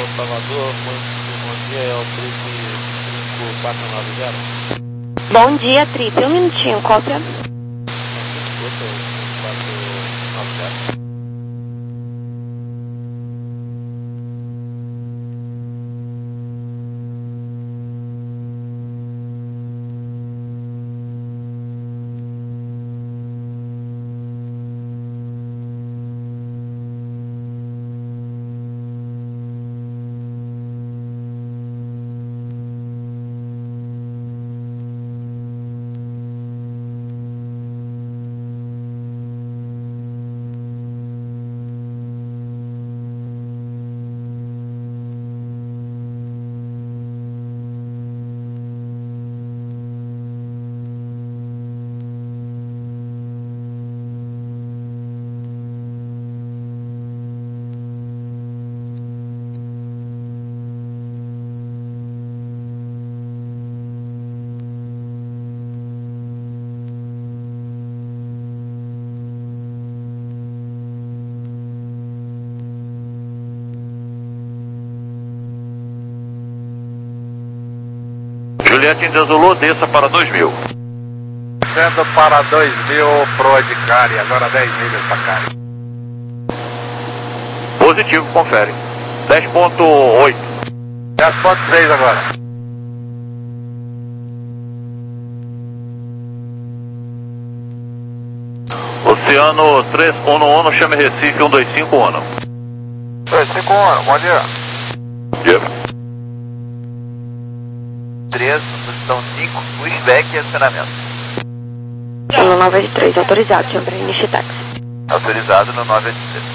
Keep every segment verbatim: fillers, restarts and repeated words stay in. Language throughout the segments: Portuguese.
Salvador, bom, bom dia, é o trip cinco quatro nove zero. Bom dia, trip, um minutinho, cópia. cinco quatro nove zero. Juliette India Zulu, desça para dois mil. Descendo para dois mil pro Edicari, agora dez milhas para Cari. Positivo, confere. dez ponto oito. dez ponto seis agora. Oceano três Ono Ono, chame Recife um dois cinco Ono. dois cinco Ono, bom dia. Dia. três, posição cinco, pushback e acionamento. No nove oito três, autorizado, chama para Initial Taxi. Autorizado no nove oito três.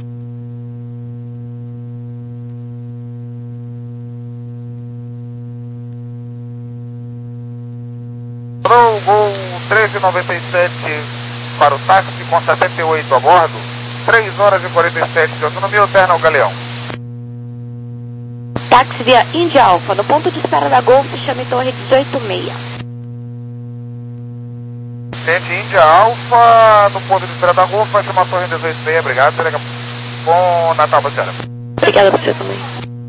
Pro Gol treze noventa e sete para o táxi com setenta e oito a bordo. três horas e quarenta e sete de autonomia, alterna ao Galeão. Táxi via India Alpha, no ponto de espera da Golf, chame Torre dezoito seis. Tente Índia Alfa, no ponto de espera da Golf, vai chamar Torre dezoito seis, obrigado, será bom Natal pra senhora. Obrigada por você também.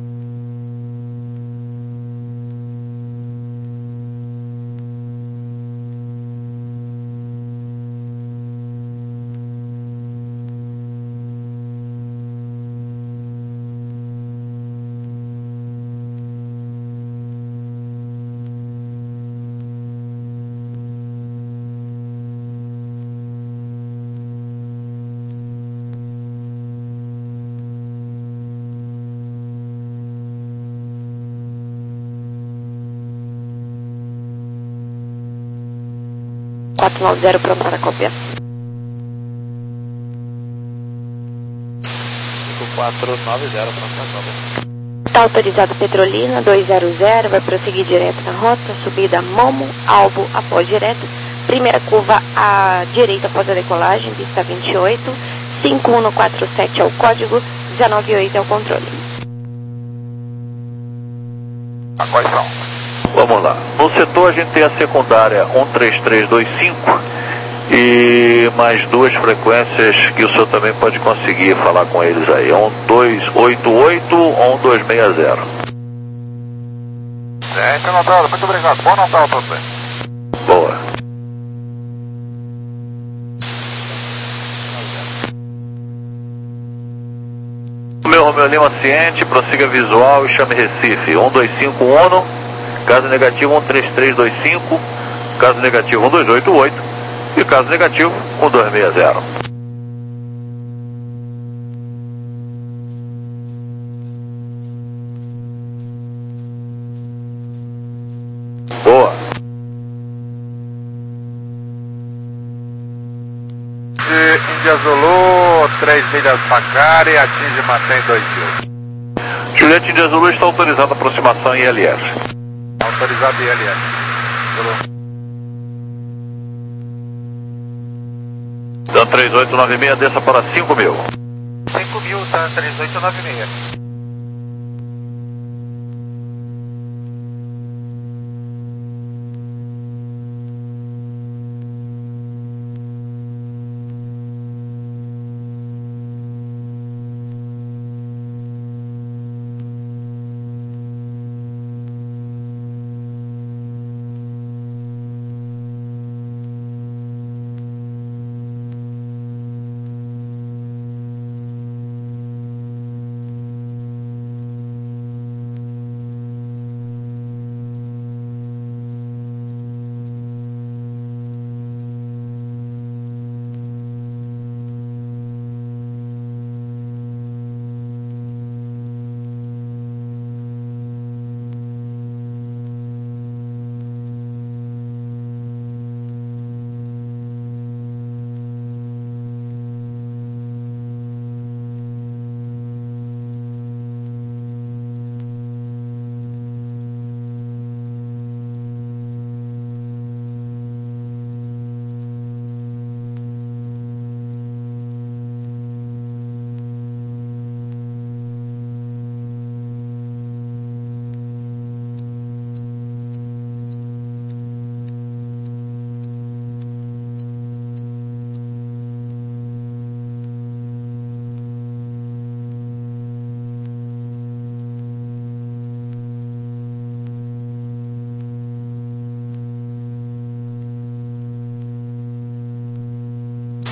quatro nove zero, pronto para cópia. cinco quatro nove zero, pronto para cópia. Está autorizado Petrolina dois zero zero, vai prosseguir direto na rota, subida Momo, Albo, após direto. Primeira curva à direita após a decolagem, pista vinte e oito, cinco um quatro sete é o código, dezenove oito é o controle. A quais são? Vamos lá. No setor a gente tem a secundária um três três dois cinco e mais duas frequências que o senhor também pode conseguir falar com eles aí. um dois oito oito ou um dois seis zero. É, então Natal, muito obrigado. Bom Natal pra você. Boa. Meu Romeu Lima ciente, prossiga visual e chame Recife um dois cinco Ono. Caso negativo um três três dois cinco, caso negativo um dois oito oito e caso negativo um dois seis zero. Boa. De Índia Zulu, três milhas para Cari, atinge e mantém dois mil. Juliette India Zulu está autorizando a aproximação em I L S. Autorizado I L S. Zulu. Dan três oito nove seis, desça para cinco mil. cinco mil, tá? três oito nove seis.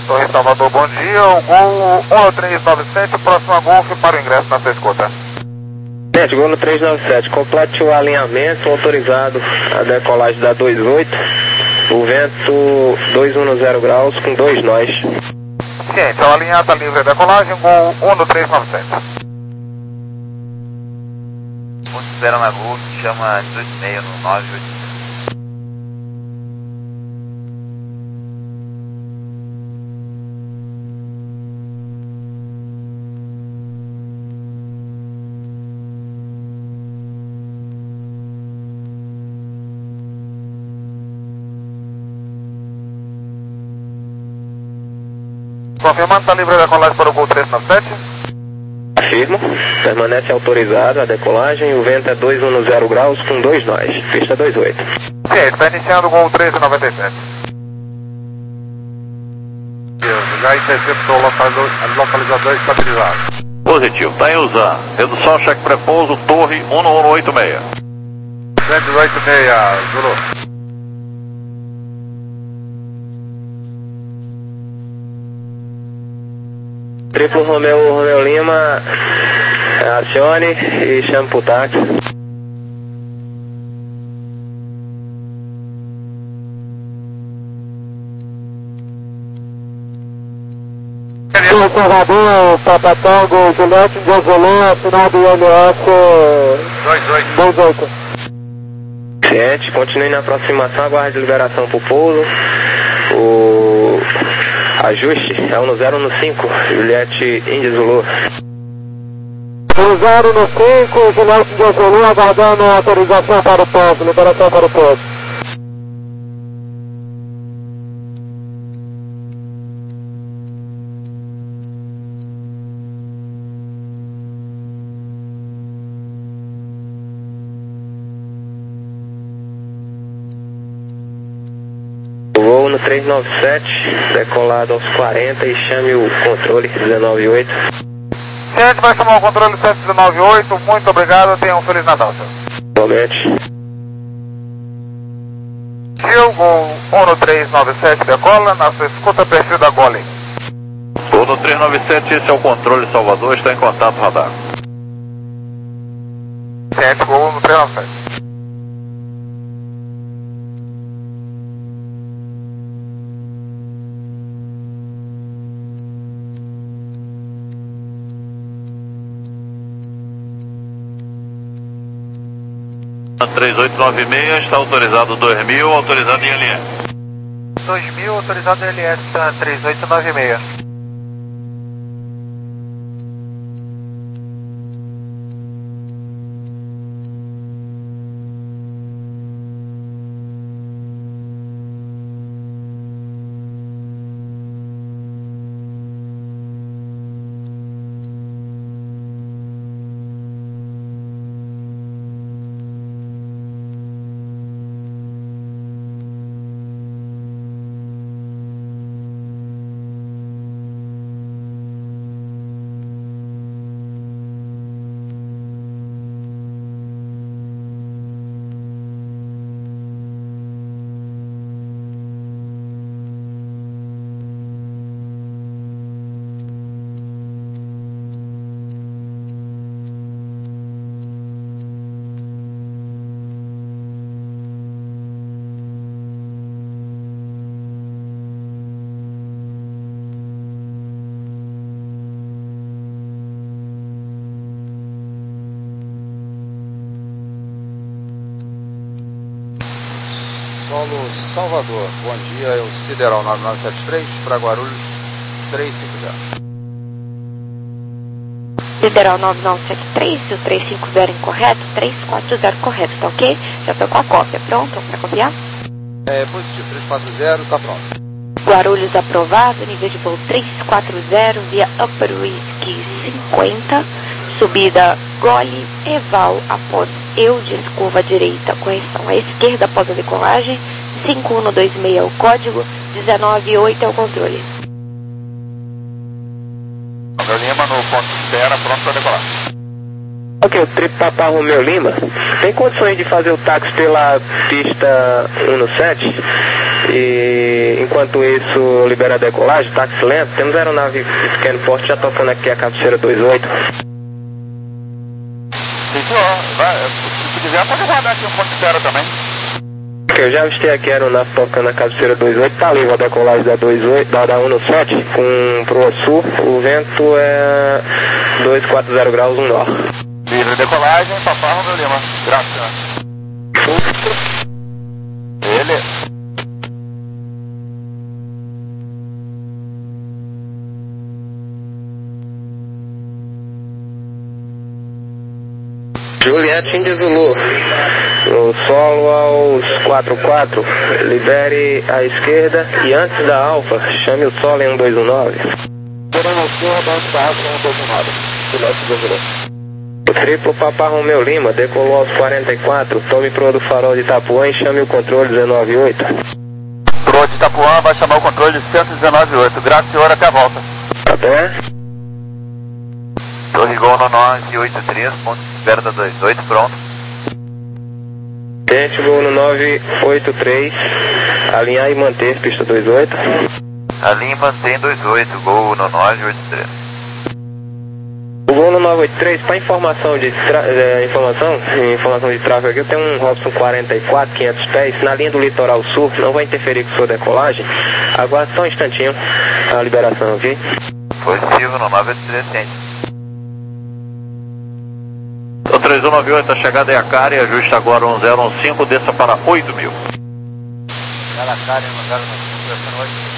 Torre Salvador, bom dia. O Gol um três nove sete, próximo a Golf para o ingresso na sua escuta. Gente, Gol no três nove sete, complete o alinhamento, autorizado a decolagem da dois oito, o vento dois um zero graus com dois nós. Ciente, ao alinhar está livre a decolagem, Gol um no três nove sete. Considera na Gol, chama dezoito e meio no nove oito. Confirmando, está livre a decolagem para o Gol três nove sete. Afirmo, permanece autorizado a decolagem, o vento é dois um zero graus com dois nós, pista dois oito. Sim, está iniciando o Gol treze noventa e sete. Já interceptou o localizador estabilizado. Positivo, está em usar. Redução, cheque pré-pouso, torre um um oito seis. cento e oito seis, Zulu. Triplo Romeu, Romeu Lima, acione e chame pro táxi. Salvador, Papa Tango, Juliette, Desolé, final do I L S dois oito. Ciente, continue na aproximação, aguarde liberação pro pouso. O ajuste é um no zero no cinco, Juliette Indy Zulu. zero no cinco, Juliette Indy Zulu, aguardando a autorização para o pouso, liberação para o pouso. Voo no três nove sete, decolado aos quarenta e chame o controle dezenove oito. Ciente, vai chamar o controle sete dezenove oito, muito obrigado, tenha um Feliz Natal, senhor. Igualmente. Gil, Gol um no três nove sete, decola, na sua escuta, perfil da Gole. Gol no três nove sete, esse é o controle Salvador, está em contato radar. Ciente, Gol um no três nove sete. três oito nove seis, está autorizado dois mil, autorizado em L S. dois mil, autorizado em L S, três oito nove seis. Paulo Salvador, bom dia, é o Sideral nove nove sete três para Guarulhos três cinco zero. Sideral nove nove sete três, o três cinco zero incorreto, três quatro zero correto, tá ok? Já tô com a cópia, pronto para copiar? É positivo, três quatro zero, tá pronto. Guarulhos aprovado, nível de voo três quatro zero, via Upper Whisky cinquenta, subida Gole, Eval, após Eudes, curva à direita, correção à esquerda após a decolagem, cinco um dois seis é o código, dezenove oito é o controle. Romeu Lima no ponto de espera, pronto para decolar. Ok, o trip Papa Romeu Lima, tem condições de fazer o táxi pela pista um no sete? E enquanto isso, liberar a decolagem, táxi lento, temos aeronave pequeno porte já tocando aqui a cabeceira dois oito. Senhor, vai, se quiser pode guardar aqui um ponto zero também. Ok, eu já avistei aqui a aeronave tocando a cabeceira dois oito, tá livre a decolagem da, dois oito, da, da um no sete, com pro sul, o vento é dois quatro zero graus, um nó. Livre decolagem, Papa Romeu Lima. Graças. Ele. Juliette Índia Zulu, no solo aos quatro quatro, libere a esquerda e antes da Alfa, chame o solo em um dois um nove. Liberando a esquerda, antes da Alfa, um dois um nove. Juliette Índia Zulu. O triplo Papa Romeu Lima decolou aos quarenta e quatro, tome proa do farol de Itapuã e chame o controle dezenove oito. Proa de Itapuã vai chamar o controle de cento e dezenove oito. Graças, senhor, até a volta. Até. Torre Gol no nove oito três, ponto de espera da dois oito, pronto. Gente, Gol no nove oito três, alinhar e manter, pista dois oito. Alinha e mantém dois oito, Gol no nove oito três. O Gol no nove oito três, para informação de, tra é, informação, informação de tráfego aqui, eu tenho um Robson quarenta e quatro, quinhentos pés, na linha do litoral sul, não vai interferir com sua decolagem. Aguarde só um instantinho a liberação, ok? Positivo no nove oito três, gente. O três um nove oito, a chegada é a Cari, ajuste agora um zero um cinco, desça para oito mil. Ela Cari no zero um cinco, desça oito mil.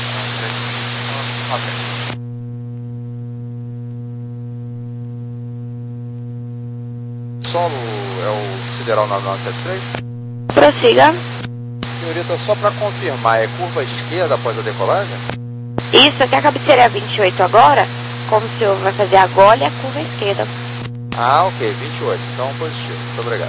Solo é o Sideral nove nove sete três? Prossiga. Senhorita, só para confirmar, é curva esquerda após a decolagem? Isso, aqui a cabeceira é vinte e oito agora, como o senhor vai fazer a gole, a curva à esquerda. Ah, ok, vinte e oito, então positivo, muito obrigado.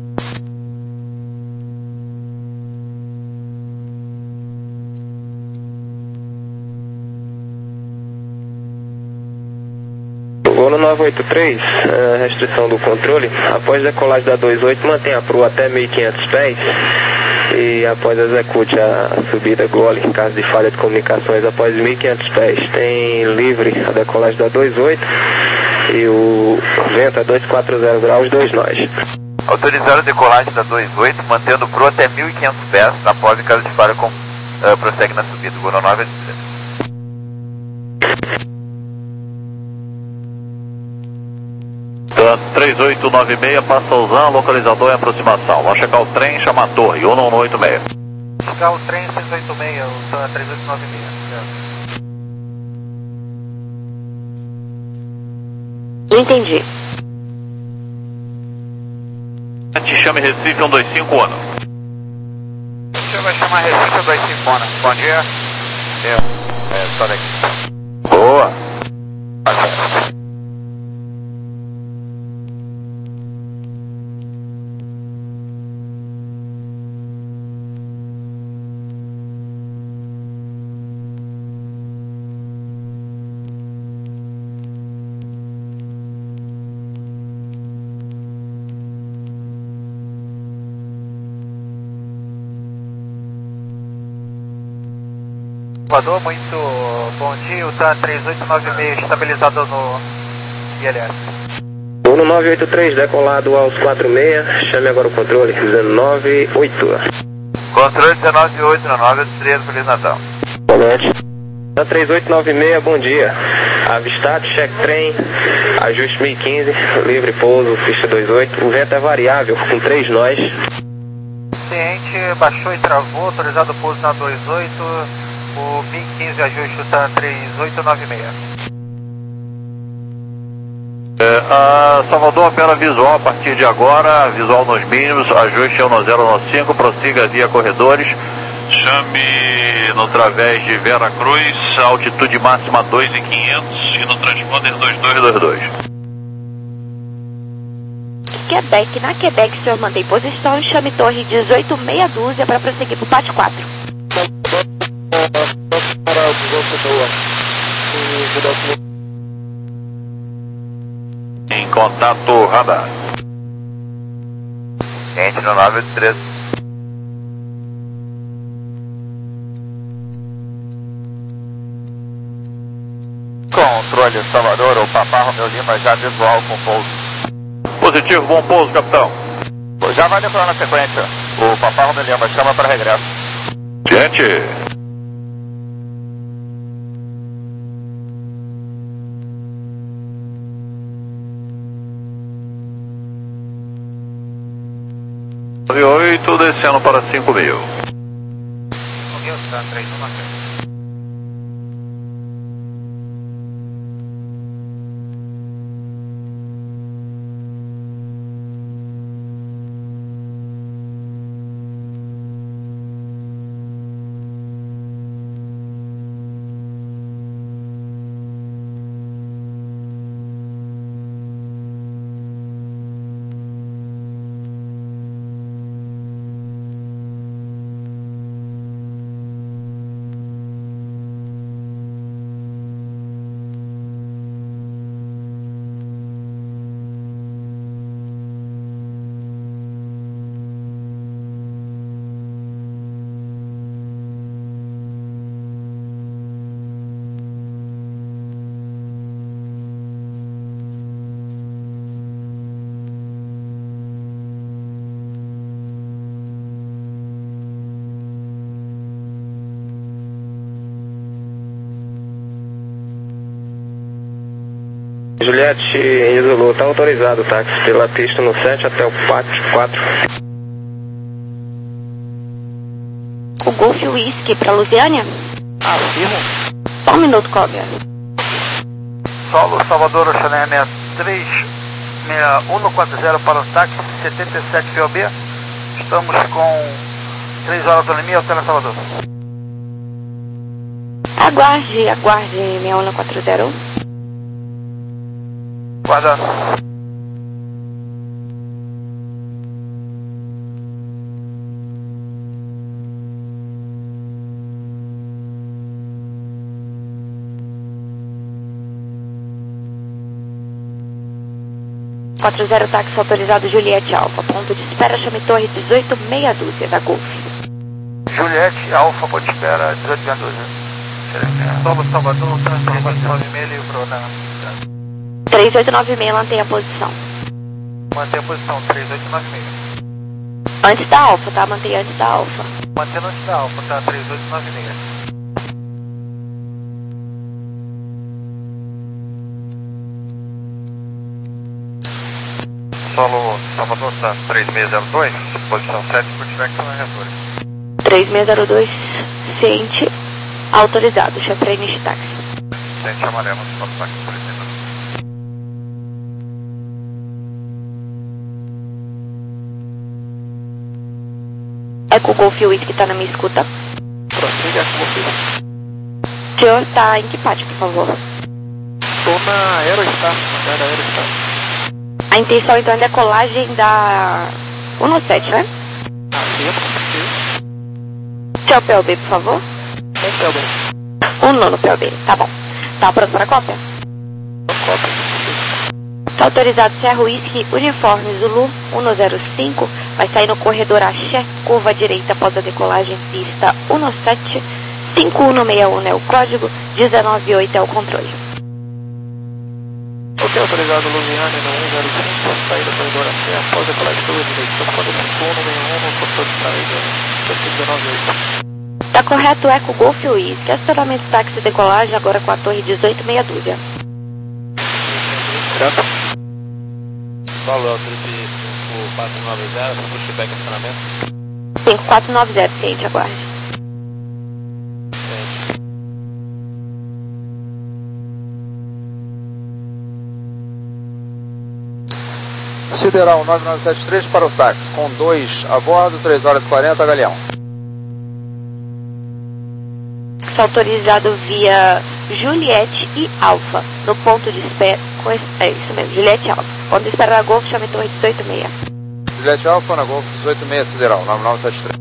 Voo no nove oito três, a restrição do controle, após decolagem da dois oito, mantenha a proa até mil e quinhentos pés e após execute a, a subida gole em caso de falha de comunicações após mil e quinhentos pés. Tem livre a decolagem da dois oito e o vento é dois quatro zero graus, dois nós. Autorizar a decolagem da dois oito, mantendo pro até mil e quinhentos pés, após em caso de falha com, uh, prossegue na subida, Gol no nove oito três. três oito nove seis, passa o Zan, localizador em aproximação. Vamos checar o trem, chama a torre, um um oito seis. Chegar o trem seis oito seis, o Zan três oito nove seis. Não entendi. Te chame Recife um dois cinco ano. O senhor vai chamar Recife um dois cinco ano. Bom dia. Eu, é, só daqui. Boa. Salvador, muito bom dia. O T A M três oito nove seis estabilizado no I L S. Voo no nove oito três, decolado aos quatro seis, chame agora o controle, dezenove oito. Controle dezenove oito no nove oito três, Feliz Natal. Boa noite. T A M três oito nove seis, bom dia. Avistado, check trem, ajuste mil e quinze, livre pouso, pista dois oito. O vento é variável, com três nós. Ciente, baixou e travou, autorizado o pouso na dois oito. O mil e quinze ajuste, o T A M três oito nove seis. É, a Salvador opera visual a partir de agora, visual nos mínimos, ajuste um zero cinco, prossiga via corredores, chame no través de Vera Cruz, altitude máxima dois mil e quinhentos e no transponder dois dois dois dois. Quebec, na Quebec, o senhor mantém posição e chame torre dezoito meia dúzia para prosseguir para o pátio quatro. Em contato radar. Entre no nove oito três. Controle Salvador, o Papá Romeu Lima já visual com pouso. Positivo, bom pouso, capitão. Já vai decorar na sequência. O Papá Romeu Lima chama para regresso. Gente. nove oito descendo para cinco mil. Está três um na Juliette em Zulu, está autorizado o táxi pela pista no sete até o quatro. O Golf Whisky para Lusiânia? Afirmo. Só um minuto, Cobia. Solo Salvador Oxané sessenta e três seis um quatro zero para o táxi setenta e sete P O B. Estamos com três horas de autonomia, Hotel Salvador. Aguarde, aguarde, seis um quatro zero. Guarda. quatro zero táxi autorizado Juliette Alfa. Ponto de espera, chame Torre dezoito meia dúzia da Golf. Juliette Alfa, ponto de espera, dezoito meia dúzia. Solo Salvador, transformação nove e meio para o três oito nove seis, mantenha a posição. Mantenha a posição, três oito nove seis. Antes da Alfa, tá? Mantenha antes da Alfa. Mantendo antes da Alfa, tá? três oito nove seis. Solo Salvador, tá? três seis zero dois, posição sete, Sportback, são reatores. três seis zero dois, ciente, autorizado, chefreine de táxi. Ciente amarelo, Sportback, por exemplo. Eco Golf Whisky tá na minha escuta. Prossiga, Eco Golf Whisky. O senhor tá em que parte, por favor? Tô na Aerostar, na Aerostar. A intenção então é decolagem da um sete, né? Ah, sim, com certeza. Seu P O B, por favor. Tem P O B. Um nono P O B, tá bom. Tá pronto para a cópia? Cópia. Tá autorizado Serra Whisky, uniforme Zulu um zero cinco, vai sair no corredor Axé, curva direita após a decolagem, pista um sete, cinco um seis um é o código, dezenove oito é o controle. Ok, autorizado Lusiânia no um zero cinco, saída do corredor Axé, após a decolagem curva direita, código cinco um seis um, controle de saída, dezenove oito. Tá correto, Eco Golf Whisky, acionamento táxi de decolagem agora com a torre dezoito meia dúzia. Certo. Solo, autorize cinco quatro nove zero, pushback acionamento. cinco quatro nove zero, ciente, aguarde. Ciente. Sideral nove nove sete três para o táxi, com dois a bordo, três horas e quarenta, Galeão. Autorizado via Juliette e Alfa, no ponto de espera, é isso mesmo, Juliette Alfa, ponto de espera da Golf, chame Torre dezoito meia. Juliette Alfa na Golf dezoito seis, Sideral nove nove sete três.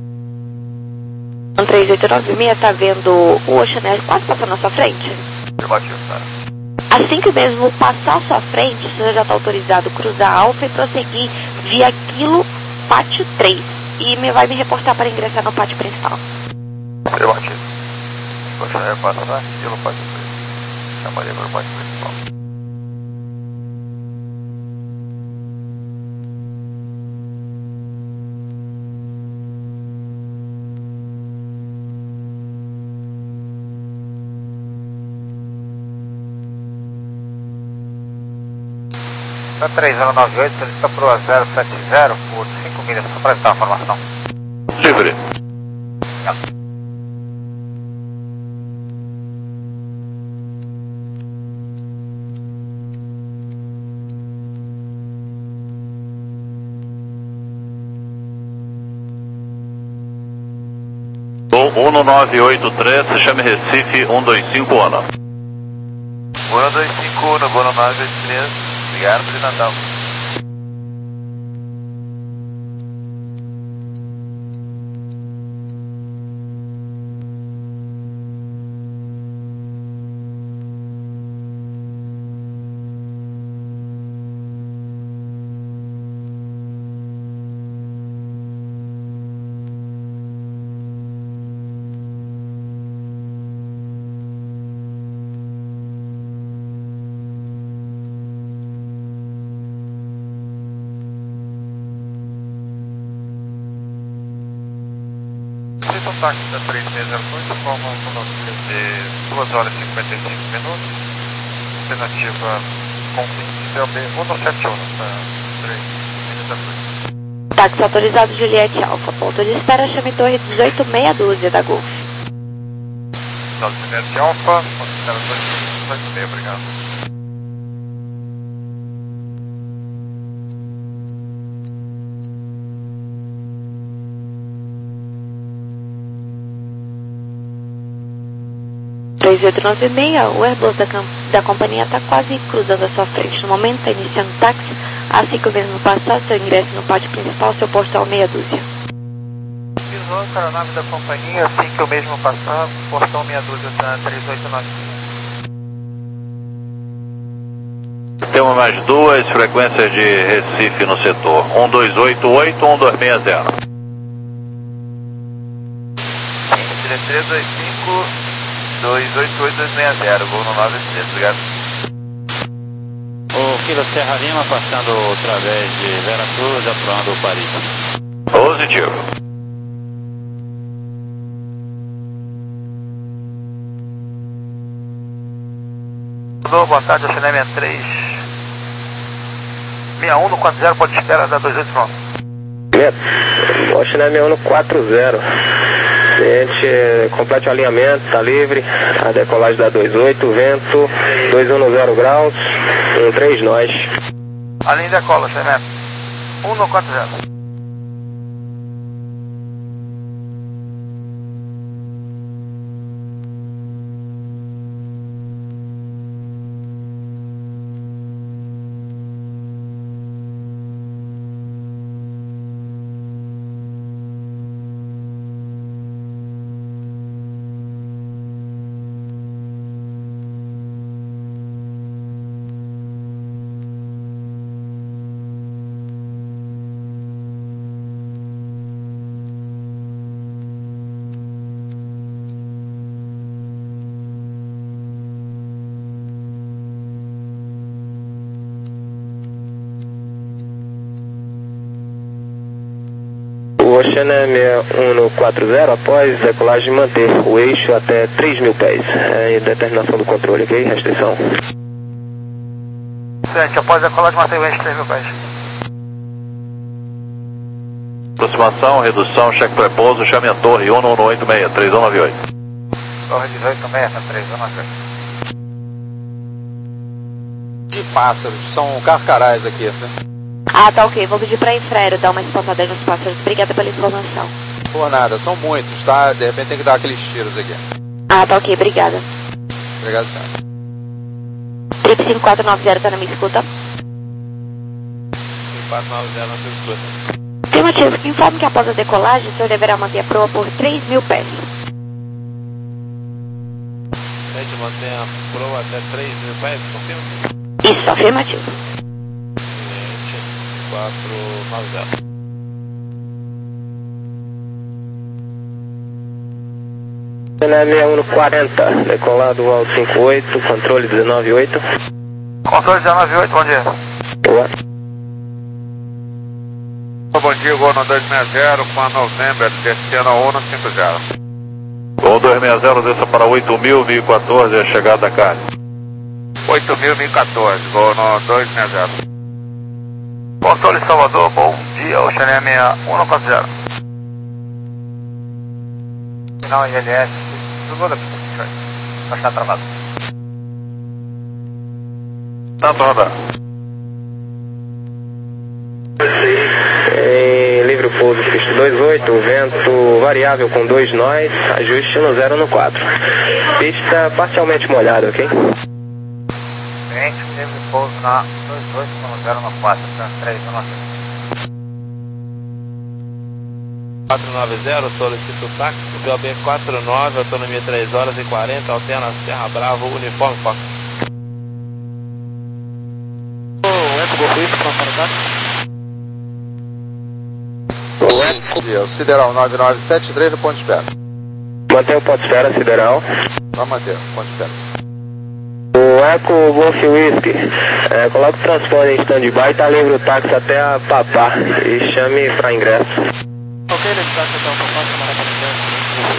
três oito nove seis, tá vendo o Oceaner quase passando na sua frente? Afirmativo, tá? Assim que o mesmo passar à sua frente, o senhor já está autorizado a cruzar a Alfa e prosseguir via Quilo Pátio três. E me vai me reportar para ingressar no pátio principal. Afirmativo. Gostaria de passar Quilo Pátio três. Chamaria para o pátio principal. três zero nove oito, solicita para o zero sete zero por cinco milhas, só para estar a informação. Livre. um nove oito três, se chame Recife um dois cinco Ana. um dois cinco Uno, Bono nove oito três. Obrigado, de Natal. O táxi da três seis zero dois, informa conosco de duas horas e cinquenta e cinco minutos, alternativa com vinte C O B cento e setenta e um, para três seis zero dois. Táxi autorizado Juliette Alfa, ponto de espera, chame Torre dezoito, meia dúzia da Golf. Autorizado Juliette Alfa, ponto de espera dois dezoito meia, obrigado. três oito nove seis, o Airbus da, da companhia está quase cruzando a sua frente. No momento está iniciando o táxi. Assim que o mesmo passar, seu ingresso no pátio principal, seu portal meia dúzia. Visou para o nome da companhia, assim que o mesmo passar, portão meia dúzia da três oito nove seis. Temos mais duas frequências de Recife no setor. um dois oito oito, um dois seis zero. três dois cinco, dois oito oito, dois seis zero, voo no nove três, obrigado. O Kilo Serra Lima passando através de Vera Cruz, apurando o Paris. Positivo. Boa tarde, o Cinema três seis um no quatro zero, pode espera da dois oito nove. O Cinema um no quatro zero. Cliente, complete o alinhamento, está livre. A decolagem da dois oito, vento dois um zero graus, um três nós. A linha decola, Cinema um no quatro zero. O Xenem um no quatro zero, após decolagem, manter o eixo até três mil pés. É determinação do controle, ok? Restrição. Certo, após decolagem, manter o eixo três mil pés. Aproximação, redução, cheque pré-pouso, chame a torre um um oito seis, três um nove oito. Torre dezoito seis, três um nove oito. De pássaros, são carcarás aqui, né? Ah, tá ok. Vou pedir pra Infraero dar uma espantada nos pássaros. Obrigada pela informação. Por nada, são muitos, tá? De repente tem que dar aqueles tiros aqui. Ah, tá ok. Obrigada. Obrigado, senhor. Trip cinco quatro nove zero, tá na minha escuta? cinco quatro nove zero na sua escuta. Afirmativo. Informe que após a decolagem, o senhor deverá manter a proa por três mil pés. sete mantenha Pro até três mil pés, confirma? Isso, afirmativo. Cliente quatro nove zero. Cena seis um quarenta, decolado ao cinco oito, controle dezenove oito. Controle dezenove oito, bom dia. Boa. Bom dia, Gol no dois seis zero, com a November, descendo a ONU cinco zero. Gol dois seis zero, desça para oito mil, mil e quatorze, a chegada da carne. oito mil, mil e quatorze, Gol no dois seis zero. Controle Salvador, bom dia, Ocean seis um quatro zero. Final I L S, tudo da pista, vai estar travado. Tanto rodar. Em livre pouso pista dois oito, vento variável com dois nós, ajuste no zero no quatro. Pista parcialmente molhada, ok? Cliente, livre pouso na dois oito com zero no quatro, três no quatro nove zero, solicito táxi, B O B quatro nove, autonomia três horas e quarenta, alterna Serra Bravo, uniforme Fox. O Eco Golfo isso para o táxi? Bom dia, o Sideral nove nove sete três no ponto de espera. Mantém o ponto de espera, Sideral. Vai manter, ponto de espera. O Eco Golf Whisky, é, coloca o transponder em stand-by, tá livre o táxi até a Papá e chame para ingresso. Ok, ele está até o Papá, semana para ingresso.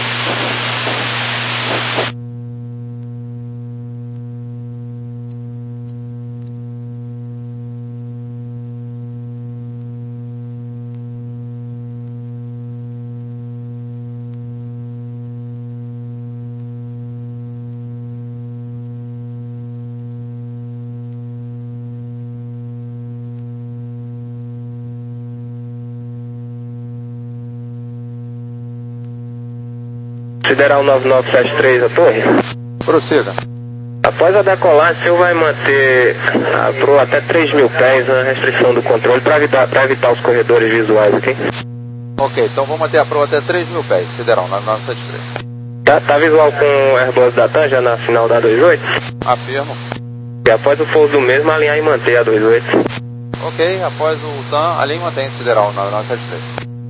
Sideral nove nove sete três, a torre. Prossiga. Após a decolagem, o senhor vai manter a Pro até três mil pés na restrição do controle para evitar, para evitar os corredores visuais, ok? Ok, então vou manter a prova até três mil pés, Sideral nove nove sete três. Tá, tá visual com o Airbus da TAM já na final da dois oito? Afirmo. E após o pouso do mesmo, alinhar e manter a dois oito. Ok, após o T A M, alinhe e mantém Sideral nove nove sete três.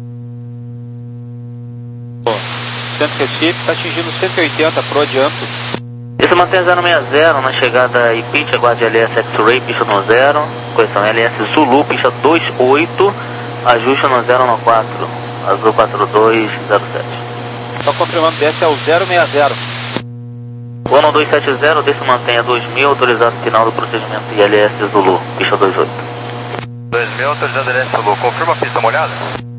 Centro Recife está atingindo cento e oitenta pro adianto. Isso mantém zero seis zero na chegada e pitch, aguarde L S X-Ray, pista no zero, correção L S Zulu, pista dois oito, ajuste no zero no quatro, azul quatro dois zero sete. Só confirmando, desce ao zero seis zero. O ano dois sete zero, desse mantenha dois mil, autorizado final do procedimento I L S Zulu, pista dois oito. dois mil, autorizado L S Zulu, confirma a pista molhada?